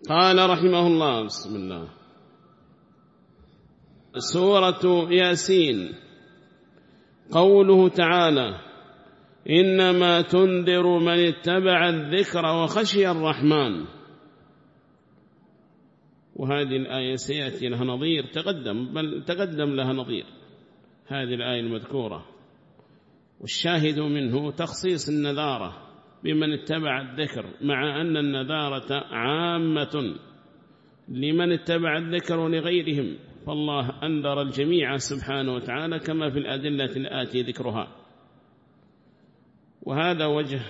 قال رحمه الله بسم الله. سورة ياسين قوله تعالى إنما تنذر من اتبع الذكر وخشي الرحمن. وهذه الآية سيأتي لها نظير تقدم لها نظير هذه الآية المذكورة، والشاهد منه تخصيص النذارة بمن اتبع الذكر، مع أن النذارة عامة لمن اتبع الذكر ولغيرهم، فالله أنذر الجميع سبحانه وتعالى كما في الأدلة الآتي ذكرها. وهذا وجه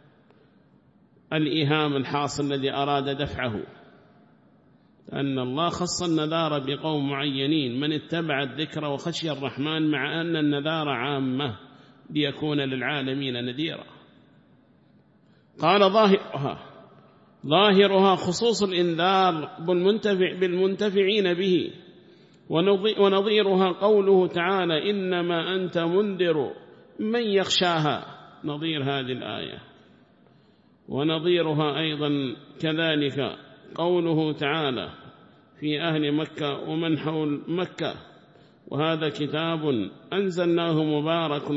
الإيهام الحاصل الذي أراد دفعه، أن الله خص النذار بقوم معينين من اتبع الذكر وخشي الرحمن، مع أن النذار عامة ليكون للعالمين نذيرا. قال ظاهرها خصوص الإنذار بالمنتفعين به، ونظيرها قوله تعالى إنما أنت منذر من يخشاها، نظير هذه الآية. ونظيرها أيضا كذلك قوله تعالى في أهل مكة ومن حول مكة وهذا كتاب أنزلناه مبارك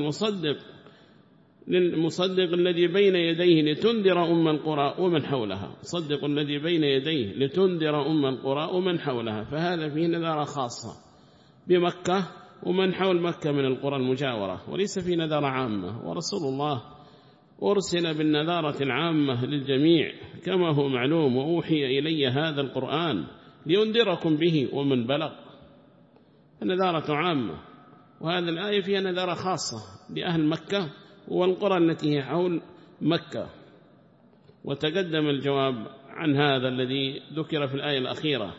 مصدق الذي بين يديه لتنذر أم القرى ومن حولها، مصدق الذي بين يديه لتنذر أم القرى ومن حولها، فهذا فيه نذارة خاصة بمكة ومن حول مكة من القرى المجاورة، وليس في نذارة عامة. ورسول الله أرسل بالنذارة العامة للجميع كما هو معلوم، وأوحي إلي هذا القرآن لينذركم به ومن بلغ. النذارة عامة، وهذه الآية فيها نذارة خاصة لأهل مكة والقرى التي هي حول مكة. وتقدم الجواب عن هذا الذي ذكر في الآية الأخيرة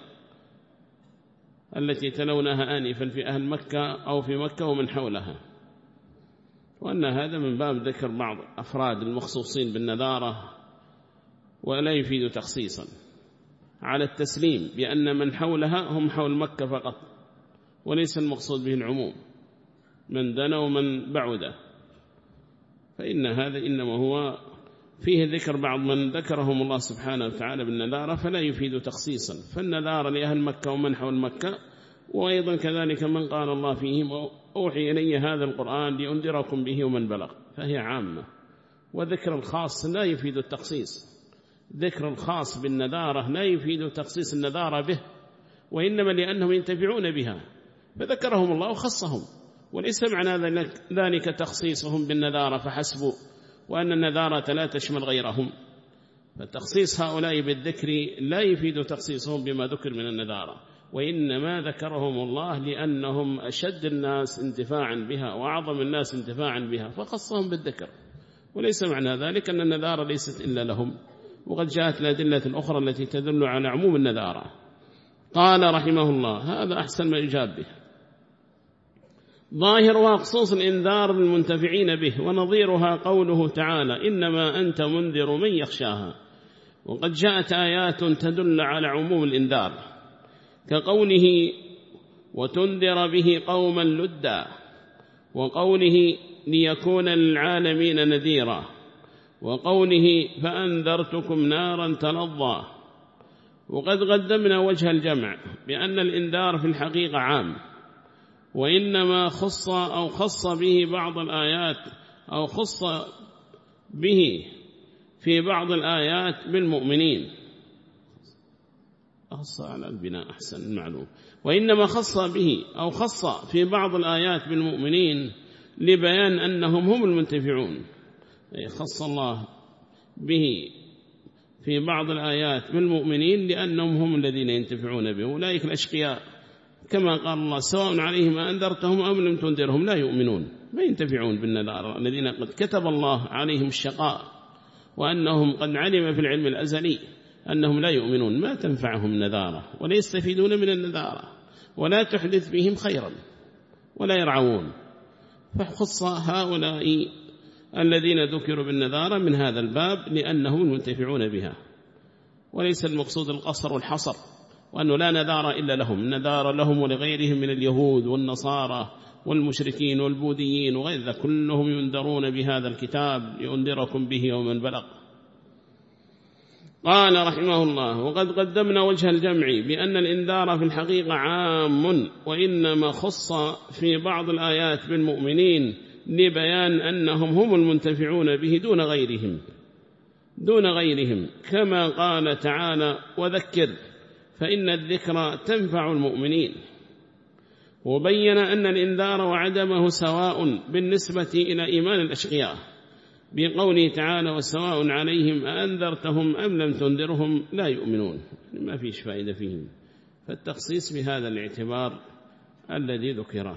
التي تلونها آنفا في أهل مكة أو في مكة ومن حولها، وأن هذا من باب ذكر بعض أفراد المخصوصين بالنذارة، ولا يفيد تخصيصا على التسليم بأن من حولها هم حول مكة فقط، وليس المقصود به العموم من دنا ومن بعد، فإن هذا إنما هو فيه ذكر بعض من ذكرهم الله سبحانه وتعالى بالنذارة، فلا يفيد تخصيصا. فالنذارة لأهل مكة ومن حول مكة، وأيضا كذلك من قال الله فيهم أوحي إلي هذا القرآن لأنذركم به ومن بلغ، فهي عامة. وذكر الخاص لا يفيد التخصيص، ذكر الخاص بالنذارة لا يفيد تخصيص النذارة به، وإنما لأنهم ينتفعون بها فذكرهم الله وخصهم، وليس معنى ذلك تخصيصهم بالنذارة فحسبوا، وأن النذارة لا تشمل غيرهم. فتخصيص هؤلاء بالذكر لا يفيد تخصيصهم بما ذكر من النذارة، وإنما ذكرهم الله لأنهم أشد الناس انتفاعا بها وأعظم الناس انتفاعا بها فخصهم بالذكر، وليس معنى ذلك أن النذارة ليست إلا لهم. وقد جاءت الأدلة الأخرى التي تدل على عموم النذارة. قال رحمه الله هذا أحسن ما يجاب به. ظاهرها خصوص الإنذار للمنتفعين به، ونظيرها قوله تعالى إنما أنت منذر من يخشاها. وقد جاءت آيات تدل على عموم الإنذار كقوله وتنذر به قوما لدا، وقوله ليكون للعالمين نذيرا، وقوله فأنذرتكم نارا تلظى. وقد قدمنا وجه الجمع بأن الإنذار في الحقيقة عام، وإنما خص به بعض الآيات أو خص به في بعض الآيات بالمؤمنين. خص على البناء أحسن المعلوم. وإنما خص به أو خص في بعض الآيات بالمؤمنين لبيان أنهم هم المنتفعون، خص الله به في بعض الآيات بالمؤمنين لأنهم هم الذين ينتفعون به. أولئك الأشقياء كما قال الله سواء عليهم أنذرتهم أم لم تنذرهم لا يؤمنون، ما ينتفعون بالنذارة، الذين قد كتب الله عليهم الشقاء وأنهم قد علم في العلم الأزلي أنهم لا يؤمنون، ما تنفعهم النذارة ولا يستفيدون من النذارة ولا تحدث بهم خيرا ولا يرعون. فخص هؤلاء الذين ذكروا بالنذارة من هذا الباب لأنهم المنتفعون بها، وليس المقصود القصر والحصر، وأنه لا نذار إلا لهم، النذار لهم ولغيرهم من اليهود والنصارى والمشركين والبوذيين وغير ذلك، كلهم ينذرون بهذا الكتاب لينذركم به ومن بلغ. قال رحمه الله: وقد قدمنا وجه الجمع بأن الإنذار في الحقيقة عام، وإنما خص في بعض الآيات بالمؤمنين لبيان أنهم هم المنتفعون به دون غيرهم، كما قال تعالى: وذكر فإن الذكرى تنفع المؤمنين. وبين أن الإنذار وعدمه سواء بالنسبة إلى إيمان الأشقياء بقوله تعالى: وسواء عليهم أأنذرتهم أم لم تنذرهم لا يؤمنون، ما فيش فائدة فيهم، فالتخصيص بهذا الاعتبار الذي ذكره.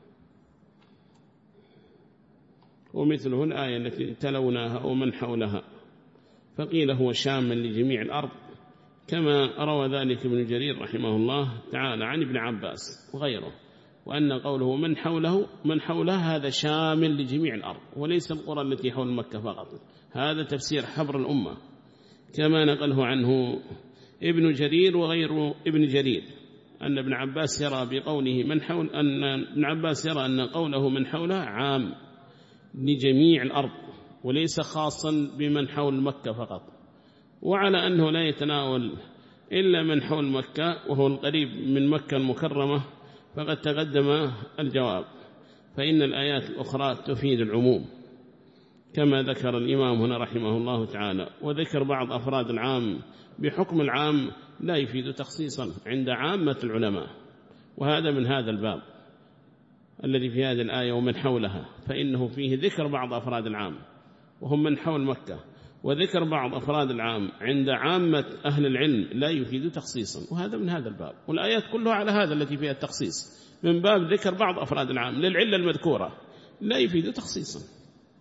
ومثله الآية التي تلوناها ومن حولها، فقيل هو شامل لجميع الأرض، كما روى ذلك ابن جرير رحمه الله تعالى عن ابن عباس وغيره، وأن قوله من حوله هذا شامل لجميع الأرض وليس القرى التي حول مكة فقط. هذا تفسير حبر الأمة كما نقله عنه ابن جرير وغير ابن جرير، أن ابن عباس يرى بقوله أن قوله من حوله عام لجميع الأرض وليس خاصا بمن حول مكة فقط، وعلى أنه لا يتناول إلا من حول مكة وهو القريب من مكة المكرمة فقد تقدم الجواب، فإن الآيات الأخرى تفيد العموم كما ذكر الإمام هنا رحمه الله تعالى. وذكر بعض أفراد العام بحكم العام لا يفيد تخصيصا عند عامة العلماء، وهذا من هذا الباب الذي في هذه الآية ومن حولها، فإنه فيه ذكر بعض أفراد العام وهم من حول مكة، وذكر بعض أفراد العام عند عامة أهل العلم لا يفيد تخصيصا، وهذا من هذا الباب. والآيات كلها على هذا التي فيها التخصيص من باب ذكر بعض أفراد العام للعلة المذكورة لا يفيد تخصيصا.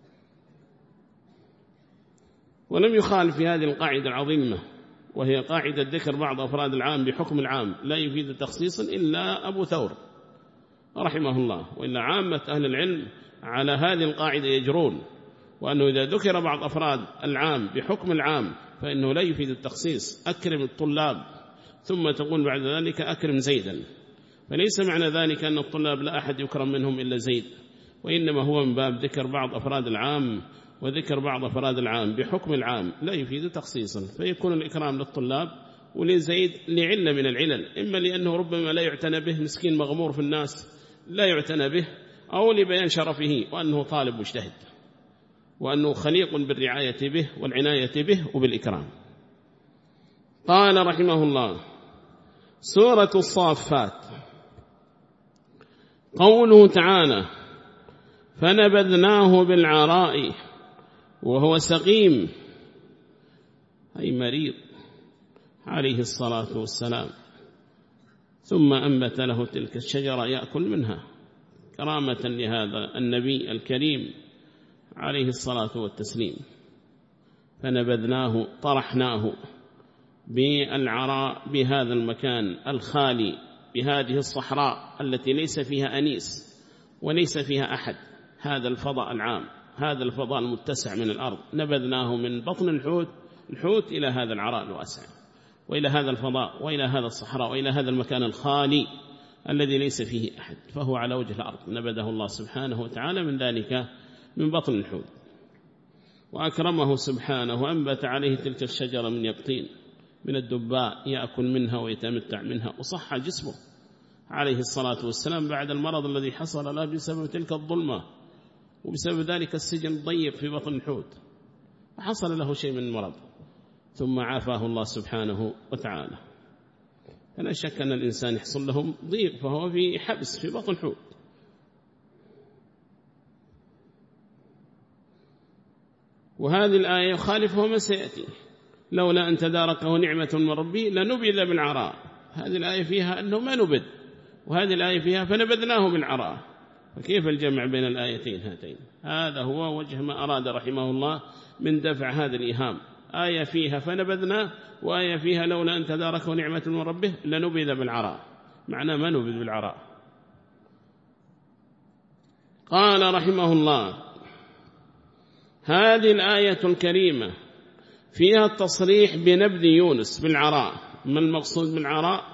ولم يخالف في هذه القاعدة العظيمة وهي قاعدة ذكر بعض أفراد العام بحكم العام لا يفيد تخصيصا إلا أبو ثور رحمه الله، وإلا عامة أهل العلم على هذه القاعدة يجرون، وأنه إذا ذكر بعض أفراد العام بحكم العام فإنه لا يفيد التخصيص. أكرم الطلاب ثم تقول بعد ذلك أكرم زيدا، فليس معنى ذلك أن الطلاب لا أحد يكرم منهم إلا زيد، وإنما هو من باب ذكر بعض أفراد العام، وذكر بعض أفراد العام بحكم العام لا يفيد تخصيصا، فيكون الإكرام للطلاب ولزيد لعلة من العلل، إما لأنه ربما لا يعتنى به، مسكين مغمور في الناس لا يعتنى به، أو لبيان شرفه وأنه طالب مجتهد وأنه خليق بالرعاية به والعناية به وبالإكرام. قال رحمه الله: سورة الصافات، قوله تعالى: فنبذناه بالعراء وهو سقيم، أي مريض عليه الصلاة والسلام، ثم أنبت له تلك الشجرة يأكل منها كرامة لهذا النبي الكريم عليه الصلاة والتسليم. فنبذناه طرحناه بالعراء، بهذا المكان الخالي، بهذه الصحراء التي ليس فيها أنيس وليس فيها أحد، هذا الفضاء العام، هذا الفضاء المتسع من الأرض، نبذناه من بطن الحوت إلى هذا العراء الواسع، وإلى هذا الفضاء، وإلى هذا الصحراء، وإلى هذا المكان الخالي الذي ليس فيه أحد، فهو على وجه الأرض، نبذه الله سبحانه وتعالى من ذلك من بطن الحوت. وأكرمه سبحانه وأنبت عليه تلك الشجرة من يقطين من الدباء يأكل منها ويتمتع منها، وصح جسمه عليه الصلاة والسلام بعد المرض الذي حصل له بسبب تلك الظلمة وبسبب ذلك السجن الضيق في بطن الحوت، حصل له شيء من المرض ثم عافاه الله سبحانه وتعالى. فلا شك أن الإنسان يحصل لهم ضيق فهو في حبس في بطن الحوت. وهذه الآية يخالفه ما سيأتي: لولا أن تداركه نعمة من ربي لنبذ بالعراء. هذه الآية فيها أنه ما نبذ، وهذه الآية فيها فنبذناه بالعراء، فكيف الجمع بين الآيتين هاتين؟ هذا هو وجه ما أراد رحمه الله من دفع هذا الإيهام. آية فيها فنبذنا، وآية فيها لولا أن تداركه نعمة من ربه لنبذ بالعراء، معناه ما نبذ بالعراء. قال رحمه الله: هذه الآية الكريمة فيها التصريح بنبذ يونس بالعراء. ما المقصود بالعراء؟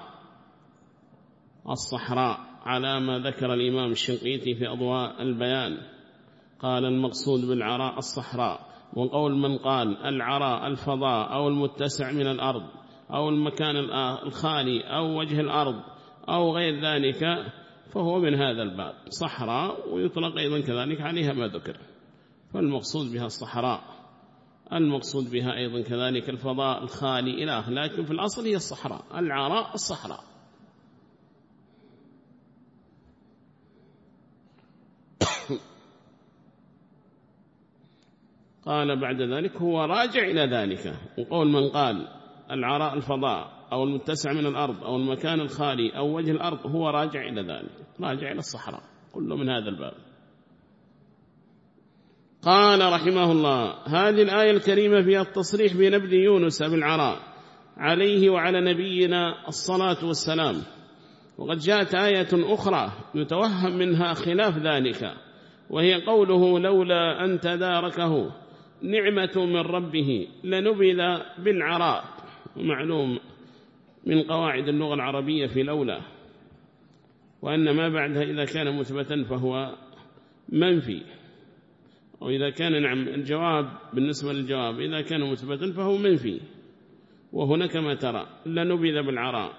الصحراء، على ما ذكر الإمام الشنقيطي في أضواء البيان، قال المقصود بالعراء الصحراء، وقول من قال العراء الفضاء أو المتسع من الأرض أو المكان الخالي أو وجه الأرض أو غير ذلك فهو من هذا الباب صحراء، ويطلق أيضا كذلك عليها ما ذكر، فالمقصود بها الصحراء، المقصود بها أيضا كذلك الفضاء الخالي إلى آخره، لكن في الأصل هي الصحراء، العراء الصحراء. قال بعد ذلك هو راجع إلى ذلك. وقول من قال العراء الفضاء أو المتسع من الأرض أو المكان الخالي أو وجه الأرض هو راجع إلى ذلك، راجع إلى الصحراء، كله من هذا الباب. قال رحمه الله: هذه الآية الكريمة فيها التصريح بنبذ يونس بالعراء عليه وعلى نبينا الصلاة والسلام، وقد جاءت آية أخرى يتوهم منها خلاف ذلك، وهي قوله: لولا أن تداركه نعمة من ربه لنبذ بالعراء. ومعلوم من قواعد اللغة العربية في لولا وأن ما بعدها إذا كان مثبتا فهو منفي، وإذا كان نعم الجواب بالنسبة للجواب إذا كان مثبتا فهو منفي. وهنا كما ترى لنبذ بالعراء،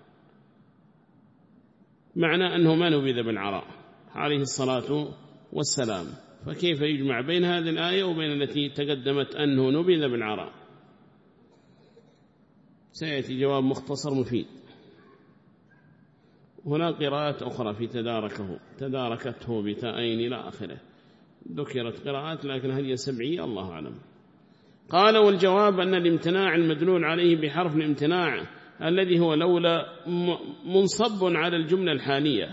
معنى أنه ما نبذ بالعراء عليه الصلاة والسلام، فكيف يجمع بين هذه الآية وبين التي تقدمت أنه نبذ بالعراء؟ سيأتي جواب مختصر مفيد. هنا قراءات أخرى في تداركه، تداركته بتاءين إلى آخره، ذكرت قراءات لكن هل هي سبعية الله أعلم. قال: والجواب أن الامتناع المدلول عليه بحرف الامتناع الذي هو لولا منصب على الجملة الحالية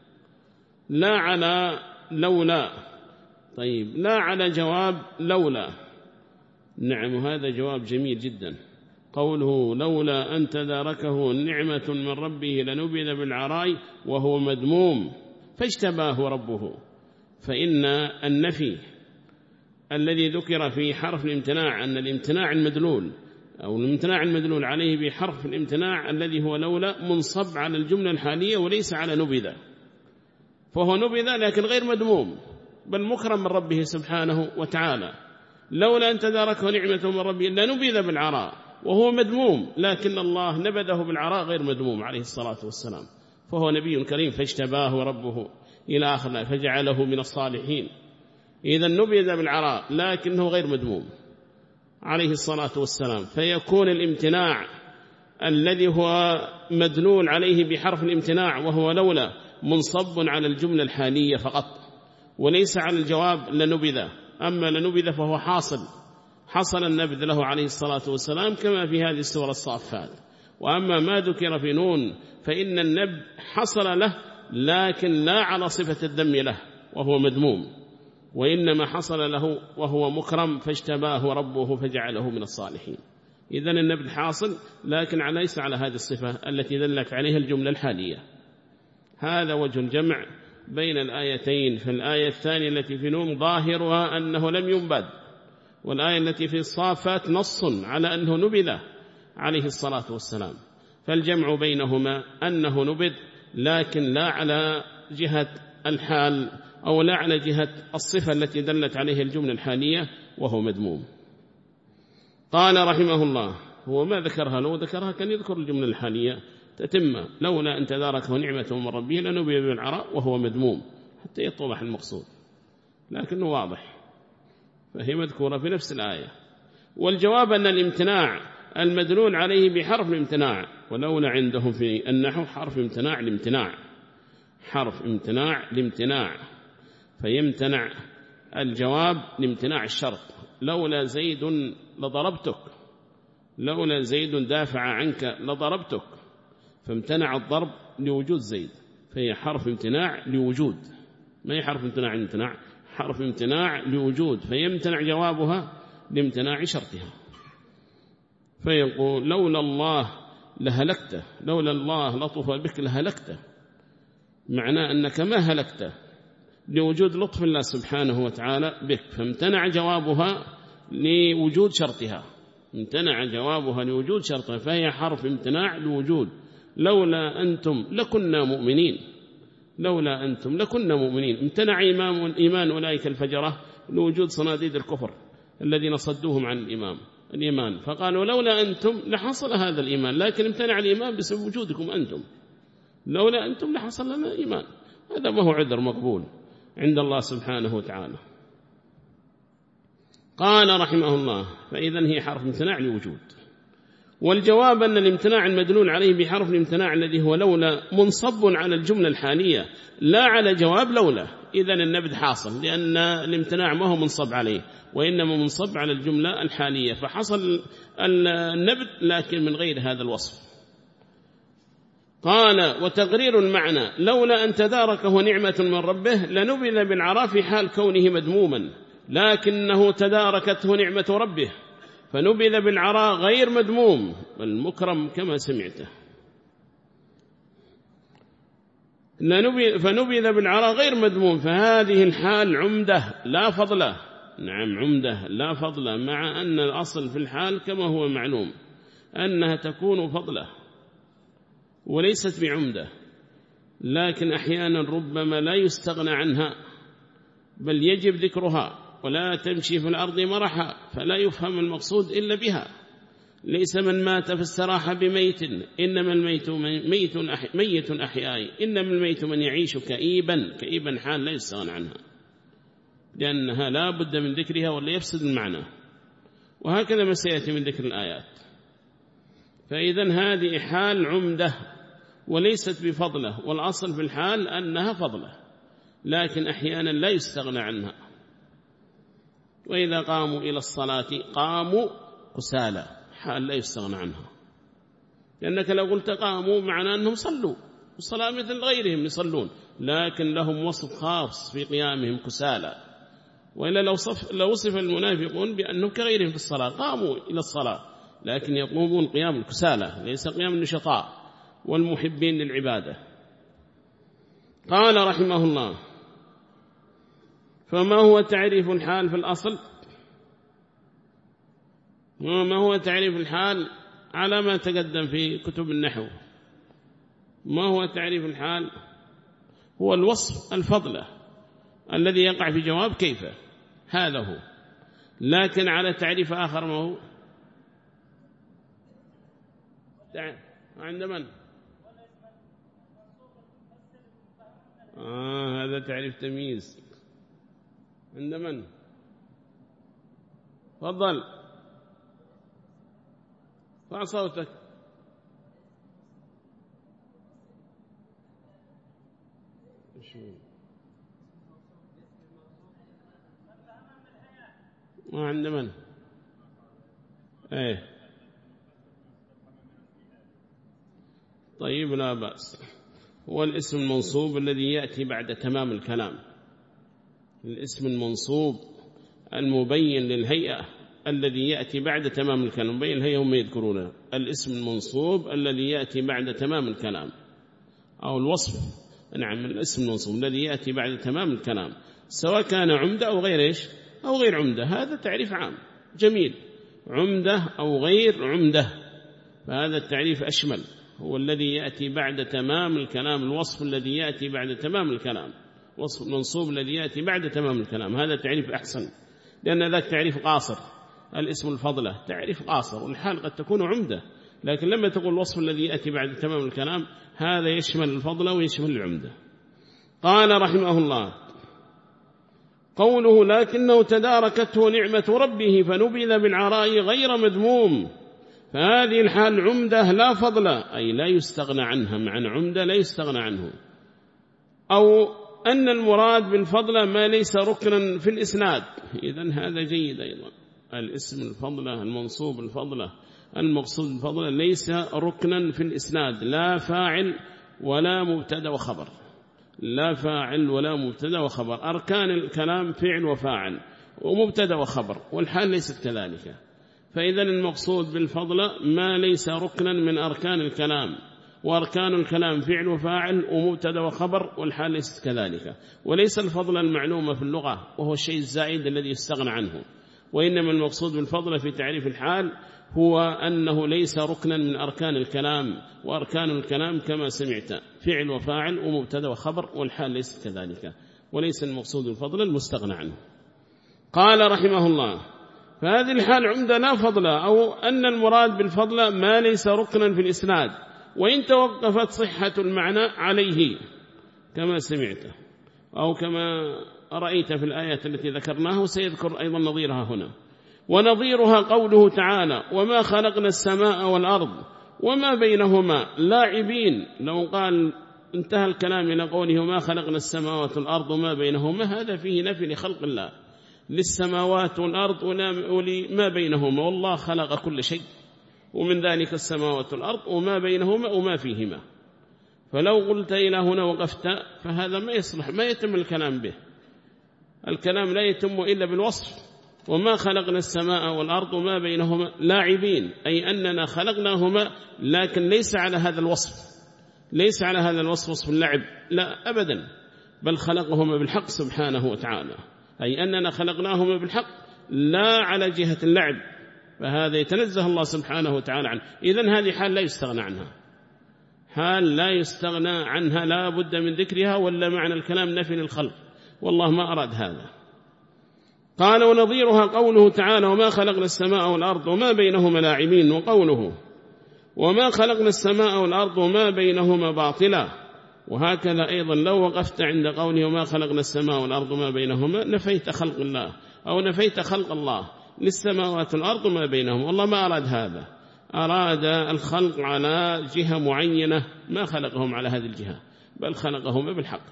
لا على لولا. طيب، لا على جواب لولا. نعم، هذا جواب جميل جدا. قوله: لولا أن تداركه نعمة من ربه لنبذ بالعراء وهو مذموم فاجتباه ربه، فإن النفي الذي ذكر في حرف الامتناع أن الامتناع المدلول أو الامتناع المدلول عليه بحرف الامتناع الذي هو لولا منصب على الجملة الحالية وليس على نبذ، فهو نبذ لكن غير مذموم بل مكرم من ربه سبحانه وتعالى. لولا أن تداركه نعمة من ربه لنبذ بالعراء وهو مذموم، لكن الله نبذه بالعراء غير مذموم عليه الصلاة والسلام، فهو نبي كريم فاجتباه ربه إلى آخر فجعله من الصالحين. إذا نبذ بالعراء لكنه غير مذموم عليه الصلاة والسلام، فيكون الامتناع الذي هو مدلول عليه بحرف الامتناع وهو لولا منصب على الجملة الحالية فقط وليس على الجواب لنبذ. أما لنبذ فهو حصل النبذ له عليه الصلاة والسلام كما في هذه السورة الصافات. وأما ما ذكر في نون فإن النبذ حصل له لكن لا على صفة الذم له وهو مذموم، وإنما حصل له وهو مكرم فاجتباه ربه فجعله من الصالحين. إذن النبذ حاصل لكن ليس على هذه الصفة التي دلت عليها الجملة الحالية. هذا وجه الجمع بين الآيتين. فالآية الثانية التي في نون ظاهرها أنه لم ينبذ، والآية التي في الصافات نص على أنه نبذ عليه الصلاة والسلام، فالجمع بينهما أنه نبذ لكن لا على جهة الحال أو لا على جهة الصفة التي دلت عليها الجملة الحالية وهو مذموم. قال رحمه الله: هو ما ذكرها، لو ذكرها كان يذكر الجملة الحالية تتم: لولا أن تداركه نعمة من ربه لنبذ بالعراء وهو مذموم، حتى يتضح المقصود، لكنه واضح فهي مذكورة في نفس الآية. والجواب أن الامتناع المدلول عليه بحرف الامتناع، ولولا عندهم في النحو حرف امتناع الامتناع، حرف امتناع الامتناع، فيمتنع الجواب لامتناع الشرط. لولا زيد لضربتك، لولا زيد دافع عنك لضربتك، فامتنع الضرب لوجود زيد، فهي حرف امتناع لوجود، ما هي حرف امتناع الامتناع، حرف امتناع لوجود، فيمتنع جوابها لامتناع شرطها. فيقول: لولا الله لهلكته، لولا الله لطف بك لهلكته، معناه أنك ما هلكته لوجود لطف الله سبحانه وتعالى بك، فامتنع جوابها لوجود شرطها، امتنع جوابها لوجود شرطها، فهي حرف امتناع لوجود. لولا أنتم لكنا مؤمنين، لولا أنتم لكنا مؤمنين، امتنع إيمان أولئك الفجرة لوجود صناديد الكفر، الذين صدوهم عن الإيمان، فقالوا لولا أنتم لحصل هذا الإيمان، لكن امتنع الإيمان بسبب وجودكم أنتم، لولا أنتم لحصل لنا الإيمان. هذا ما هو عذر مقبول عند الله سبحانه وتعالى. قال رحمه الله: فإذن هي حرف امتناع لوجود. والجواب أن الامتناع المدلول عليه بحرف الامتناع الذي هو لولا منصب على الجملة الحالية لا على جواب لولا، إذن النبذ حاصل، لأن الامتناع ما هو منصب عليه وإنما منصب على الجملة الحالية، فحصل النبذ لكن من غير هذا الوصف. قال: وتقرير المعنى لولا أن تداركه نعمة من ربه لنبذ بالعراء في حال كونه مذموما، لكنه تداركته نعمة ربه فنبذ بالعراء غير مذموم بل مكرم كما سمعته. فنبذ بالعراء غير مذموم، فهذه الحال عمدة لا فضلة. نعم، عمدة لا فضلة، مع أن الأصل في الحال كما هو معلوم أنها تكون فضلة وليست بعمدة، لكن أحيانا ربما لا يستغنى عنها بل يجب ذكرها، ولا تمشي في الأرض مرحا، فلا يفهم المقصود إلا بها. ليس من مات في السراحة بميت، إنما الميت ميت أحياء، إنما الميت من يعيش كئيبا حال لا يستغنى عنها، لأنها لا بد من ذكرها ولا يفسد المعنى، وهكذا ما سيأتي من ذكر الآيات. فإذن هذه حال عمدة وليست بفضلة، والأصل في الحال أنها فضلة، لكن أحيانا لا يستغنى عنها. وإذا قاموا إلى الصلاة قاموا كسالى، حال لا يستغنى عنها، لأنك لو قلت قاموا معناه أنهم صلوا، والصلاة مثل غيرهم يصلون، لكن لهم وصف خاص في قيامهم كسالى. وإلا لو وصف المنافقون بأنهم كغيرهم في الصلاة، قاموا إلى الصلاة لكن يقومون قيام الكسالى، ليس قيام النشطاء والمحبين للعبادة. قال رحمه الله: فما هو تعريف الحال في الأصل؟ وما هو تعريف الحال على ما تقدم في كتب النحو؟ ما هو تعريف الحال؟ هو الوصف الفضلة الذي يقع في جواب كيف، هذا هو. لكن على تعريف آخر ما هو؟ عند من؟ هذا تعريف تمييز. عند من؟ تفضل، ارفع صوتك. عند من؟ ايه طيب، لا بأس. هو الاسم المنصوب الذي يأتي بعد تمام الكلام، الاسم المنصوب المبين للهيئة الذي يأتي بعد تمام الكلام. مبين الهيئة هم يذكرونه، الاسم المنصوب الذي يأتي بعد تمام الكلام، أو الوصف، نعم، الاسم المنصوب الذي يأتي بعد تمام الكلام، سواء كان عمدة أو غير إيش أو غير عمدة. هذا تعريف عام جميل، عمدة أو غير عمدة، فهذا التعريف أشمل، هو الذي يأتي بعد تمام الكلام، الوصف الذي يأتي بعد تمام الكلام، وصف المنصوب الذي يأتي بعد تمام الكلام، هذا تعريف أحسن، لأن ذاك تعريف قاصر. الاسم الفضلة تعريف قاصر، والحال قد تكون عمدة، لكن لما تقول الوصف الذي يأتي بعد تمام الكلام هذا يشمل الفضلة ويشمل العمدة. قال رحمه الله: قوله: لكنه تداركته نعمة ربه فنبذ بالعراء غير مذموم، فهذه الحال عمدة لا فضلة، أي لا يستغنى عنها، معنى عمدة لا يستغنى عنه. أو أن المراد بالفضلة ما ليس ركنا في الإسناد، إذن هذا جيد أيضا. الاسم الفضلة المنصوب الفضلة المقصود الفضلة ليس ركنا في الإسناد، لا فاعل ولا مبتدا وخبر، لا فاعل ولا مبتدا وخبر. أركان الكلام فعل وفاعل ومبتدا وخبر، والحال ليست كذلك. فإذا المقصود بالفضلة ما ليس ركنا من أركان الكلام، وأركان الكلام فعل وفاعل ومبتدا وخبر، والحال ليست كذلك. وليس الفضل المعلومة في اللغة وهو الشيء الزائد الذي يستغنى عنه، وإنما المقصود بالفضل في تعريف الحال هو أنه ليس ركنا من أركان الكلام، وأركان الكلام كما سمعت فعل وفاعل ومبتدا وخبر، والحال ليست كذلك، وليس المقصود بالفضل المستغنى عنه. قال رحمه الله: فهذه الحال عندنا فضلا، أو أن المراد بالفضل ما ليس ركنا في الإسناد، وإن توقفت صحة المعنى عليه كما سمعته أو كما رأيت في الآيات التي ذكرناها، وسيذكر أيضا نظيرها هنا. ونظيرها قوله تعالى: وما خلقنا السماء والأرض وما بينهما لاعبين. لو قال انتهى الكلام إلى قوله وما خلقنا السماوات والأرض وما بينهما، هذا فيه نفي لخلق الله للسماوات والأرض ولما بينهما، والله خلق كل شيء، ومن ذلك السماوات والأرض وما بينهما وما فيهما. فلو قلت إلى هنا وقفت فهذا ما يصلح، ما يتم الكلام به. الكلام لا يتم إلا بالوصف. وما خلقنا السماء والأرض وما بينهما لاعبين، أي أننا خلقناهما لكن ليس على هذا الوصف، ليس على هذا الوصف وصف اللعب، لا أبدا، بل خلقهما بالحق سبحانه وتعالى، أي أننا خلقناهما بالحق لا على جهة اللعب، فهذا يتنزه الله سبحانه وتعالى عنه. إذن هذه حال لا يستغنى عنها، حال لا يستغنى عنها، لا بد من ذكرها، ولا معنى الكلام نفي للخلق، والله ما أراد هذا. قال: ونظيرها قوله تعالى: وما خلقنا السماء والأرض وما بينهما لاعبين. وقوله: وما خلقنا السماء والأرض وما بينهما باطلا. وهكذا أيضا لو وقفت عند قوله وما خلقنا السماء والأرض وما بينهما، نفيت خلق الله أو نفيت خلق الله للسماوات والأرض وما بينهما، والله ما أراد هذا، أراد الخلق على جهة معينة، ما خلقهم على هذه الجهة، بل خلقهم بالحق،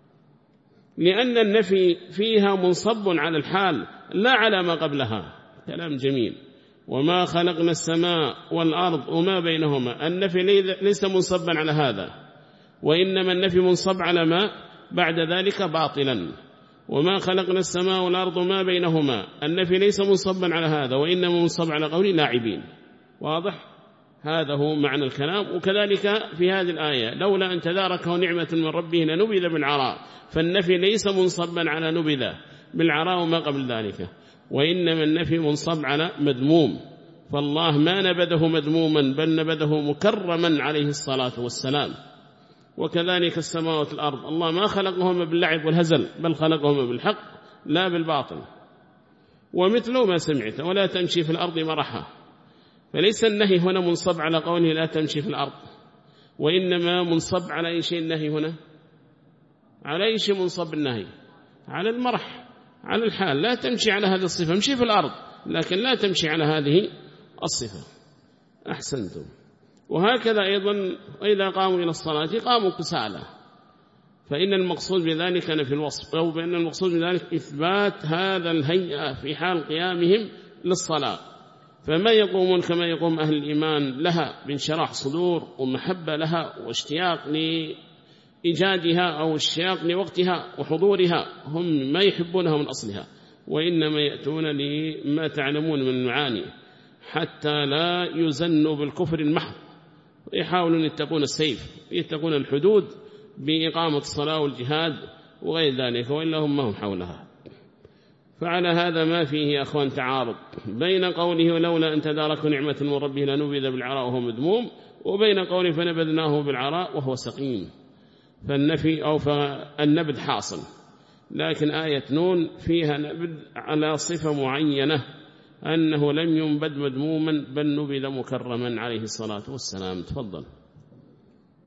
لأن النفي فيها منصب على الحال لا على ما قبلها. كلام جميل. وما خلقنا السماء والأرض وما بينهما، النفي ليس منصبا على هذا، وإنما النفي منصب على ما بعد ذلك باطلا. وما خلقنا السماء والأرض وما بينهما، النفي ليس منصبا على هذا، وإنما منصب على قول لاعبين. واضح؟ هذا هو معنى الكلام. وكذلك في هذه الآية: لولا أن تداركه نعمة من ربه لنبذ بالعراء، فالنفي ليس منصبا على نبذ بالعراء وما قبل ذلك، وإنما النفي منصب على مذموم، فالله ما نبذه مذموما بل نبذه مكرما عليه الصلاة والسلام. وكذلك السماوات والأرض، الله ما خلقهما باللعب والهزل، بل خلقهما بالحق لا بالباطل. ومثل ما سمعت: ولا تمشي في الأرض مرحا، فليس النهي هنا منصب على قوله لا تمشي في الأرض، وإنما منصب على أي شيء النهي هنا، على أي شيء منصب النهي؟ على المرح، على الحال، لا تمشي على هذه الصفة، امشي في الأرض لكن لا تمشي على هذه الصفة. أحسنتم. وهكذا أيضا إذا قاموا إلى الصلاة قاموا كسالى، فإن المقصود بذلك نفي الوصف، أو بأن المقصود بذلك إثبات هذا الهيئة في حال قيامهم للصلاة، فما يقومون كما يقوم أهل الإيمان لها بانشراح صدور ومحبة لها واشتياق لإيجادها أو اشتياق لوقتها وحضورها، هم ما يحبونها من أصلها، وإنما يأتون لما تعلمون من المعاني حتى لا يزنوا بالكفر المحض، ويحاولون يتقون السيف، يتقون الحدود بإقامة الصلاة والجهاد وغير ذلك، وإلا هم ما هم حولها. فعلى هذا ما فيه يا أخوان تعارض بين قوله ولولا أن تداركه نعمة من ربه لنبذ بالعراء وهو مذموم، وبين قوله فنبذناه بالعراء وهو سقيم. فالنفي أو فالنبذ حاصل، لكن آية نون فيها نبذ على صفة معينة، أنه لم ينبذ مذموما بل نبذ مكرما عليه الصلاة والسلام. تفضل.